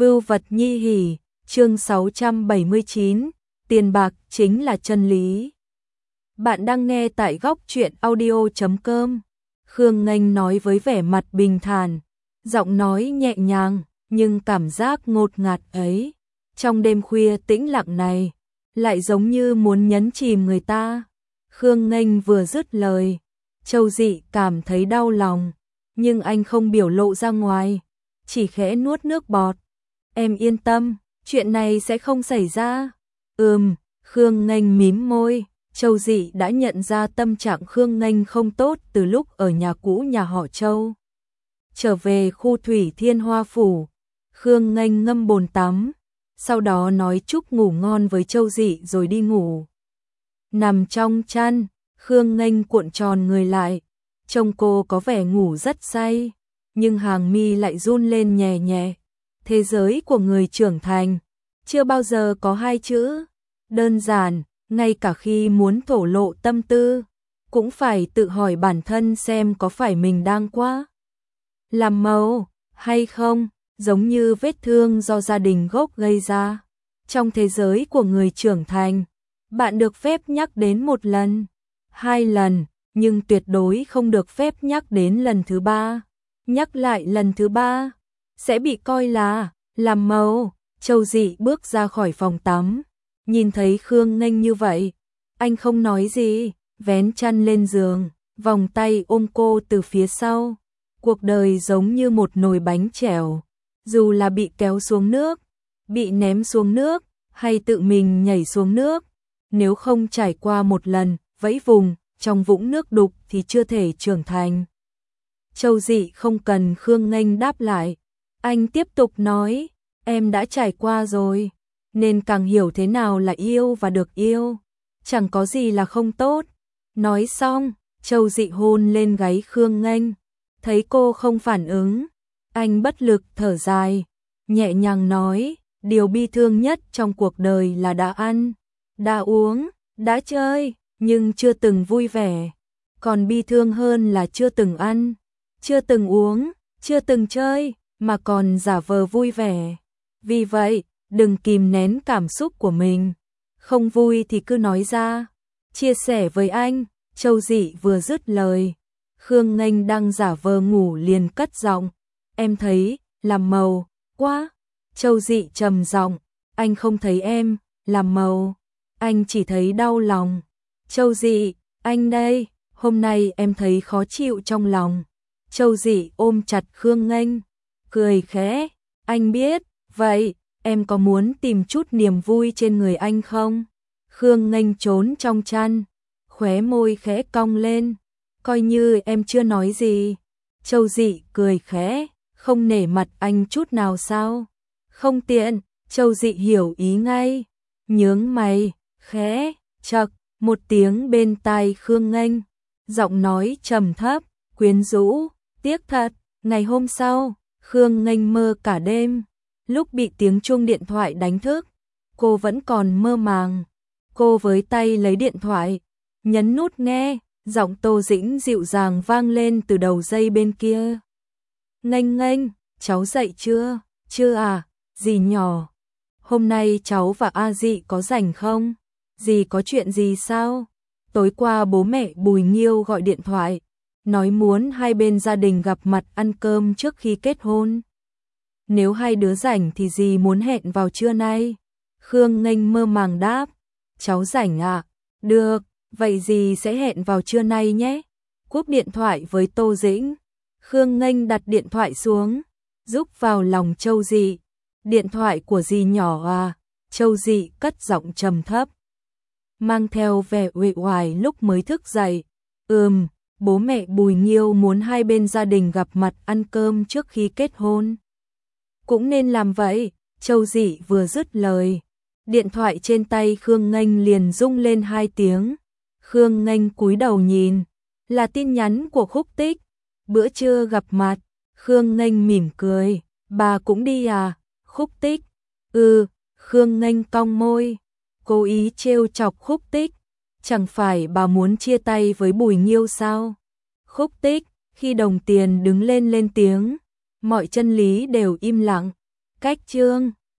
Vưu vật nhi hỉ, chương 679, tiền bạc chính là chân lý. Bạn đang nghe tại góc truyện audio.com. Khương Nghênh nói với vẻ mặt bình thản, giọng nói nhẹ nhàng, nhưng cảm giác ngột ngạt ấy, trong đêm khuya tĩnh lặng này, lại giống như muốn nhấn chìm người ta. Khương Nghênh vừa dứt lời, Châu Dị cảm thấy đau lòng, nhưng anh không biểu lộ ra ngoài, chỉ khẽ nuốt nước bọt. Em yên tâm, chuyện này sẽ không xảy ra. Khương Nghênh mím môi. Châu Dị đã nhận ra tâm trạng Khương Nghênh không tốt từ lúc ở nhà cũ nhà họ Châu. Trở về khu Thủy Thiên Hoa Phủ, Khương Nghênh ngâm bồn tắm, sau đó nói chúc ngủ ngon với Châu Dị rồi đi ngủ. Nằm trong chăn, Khương Nghênh cuộn tròn người lại, trông cô có vẻ ngủ rất say, nhưng hàng mi lại run lên nhẹ nhẹ. Thế giới của người trưởng thành, chưa bao giờ có hai chữ đơn giản. Ngay cả khi muốn thổ lộ tâm tư, cũng phải tự hỏi bản thân xem có phải mình đang quá làm màu hay không, giống như vết thương do gia đình gốc gây ra. Trong thế giới của người trưởng thành, bạn được phép nhắc đến một lần, 2 lần, nhưng tuyệt đối không được phép nhắc đến lần thứ 3. Nhắc lại lần thứ 3 sẽ bị coi là làm màu. Châu Dị bước ra khỏi phòng tắm, nhìn thấy Khương Nghênh như vậy, anh không nói gì, vén chăn lên giường, vòng tay ôm cô từ phía sau. Cuộc đời giống như một nồi bánh chèo, dù là bị kéo xuống nước, bị ném xuống nước, hay tự mình nhảy xuống nước, nếu không trải qua một lần vẫy vùng trong vũng nước đục thì chưa thể trưởng thành. Châu Dị không cần Khương Nghênh đáp lại, anh tiếp tục nói, em đã trải qua rồi, nên càng hiểu thế nào là yêu và được yêu, chẳng có gì là không tốt. Nói xong, Châu Dị hôn lên gáy Khương Nghênh, thấy cô không phản ứng, anh bất lực thở dài, nhẹ nhàng nói, điều bi thương nhất trong cuộc đời là đã ăn, đã uống, đã chơi, nhưng chưa từng vui vẻ. Còn bi thương hơn là chưa từng ăn, chưa từng uống, chưa từng chơi, mà còn giả vờ vui vẻ. Vì vậy, đừng kìm nén cảm xúc của mình, không vui thì cứ nói ra, chia sẻ với anh. Châu Dị vừa dứt lời, Khương Nghênh đang giả vờ ngủ liền cất giọng, em thấy làm màu quá. Châu Dị trầm giọng, anh không thấy em làm màu, anh chỉ thấy đau lòng. Châu Dị, anh đây, hôm nay em thấy khó chịu trong lòng. Châu Dị ôm chặt Khương Nghênh, cười khẽ, anh biết, vậy em có muốn tìm chút niềm vui trên người anh không? Khương Nghênh trốn trong chăn, khóe môi khẽ cong lên, coi như em chưa nói gì. Châu Dị cười khẽ, không nể mặt anh chút nào sao? Không tiện. Châu Dị hiểu ý ngay, nhướng mày, khẽ chậc một tiếng bên tai Khương Nghênh, giọng nói trầm thấp, quyến rũ, tiếc thật. Ngày hôm sau, Khương Nghênh mơ cả đêm. Lúc bị tiếng chuông điện thoại đánh thức, cô vẫn còn mơ màng. Cô với tay lấy điện thoại, nhấn nút nghe, giọng Tô Dĩnh dịu dàng vang lên từ đầu dây bên kia. Nghênh Nghênh, cháu dậy chưa? Chưa à, dì nhỏ. Hôm nay cháu và A Dị có rảnh không? Dì có chuyện gì sao? Tối qua bố mẹ Bùi Nghiêu gọi điện thoại, nói muốn hai bên gia đình gặp mặt ăn cơm trước khi kết hôn. Nếu hai đứa rảnh thì dì muốn hẹn vào trưa nay. Khương Nghênh mơ màng đáp, cháu rảnh à? Được, vậy dì sẽ hẹn vào trưa nay nhé. Cúp điện thoại với Tô Dĩnh, Khương Nghênh đặt điện thoại xuống, rúc vào lòng Châu Dị. Điện thoại của dì nhỏ à? Châu Dị cất giọng trầm thấp, mang theo vẻ uể oải lúc mới thức dậy. Bố mẹ Bùi Nghiêu muốn hai bên gia đình gặp mặt ăn cơm trước khi kết hôn. Cũng nên làm vậy. Châu Dị vừa dứt lời, điện thoại trên tay Khương Nghênh liền rung lên 2 tiếng. Khương Nghênh cúi đầu nhìn, là tin nhắn của Khúc Tích. Bữa trưa gặp mặt. Khương Nghênh mỉm cười, bà cũng đi à? Khúc Tích, Khương Nghênh cong môi, cố ý trêu chọc Khúc Tích, chẳng phải bà muốn chia tay với Bùi Nghiêu sao? Khúc Tích, khi đồng tiền đứng lên tiếng, mọi chân lý đều im lặng, cách chương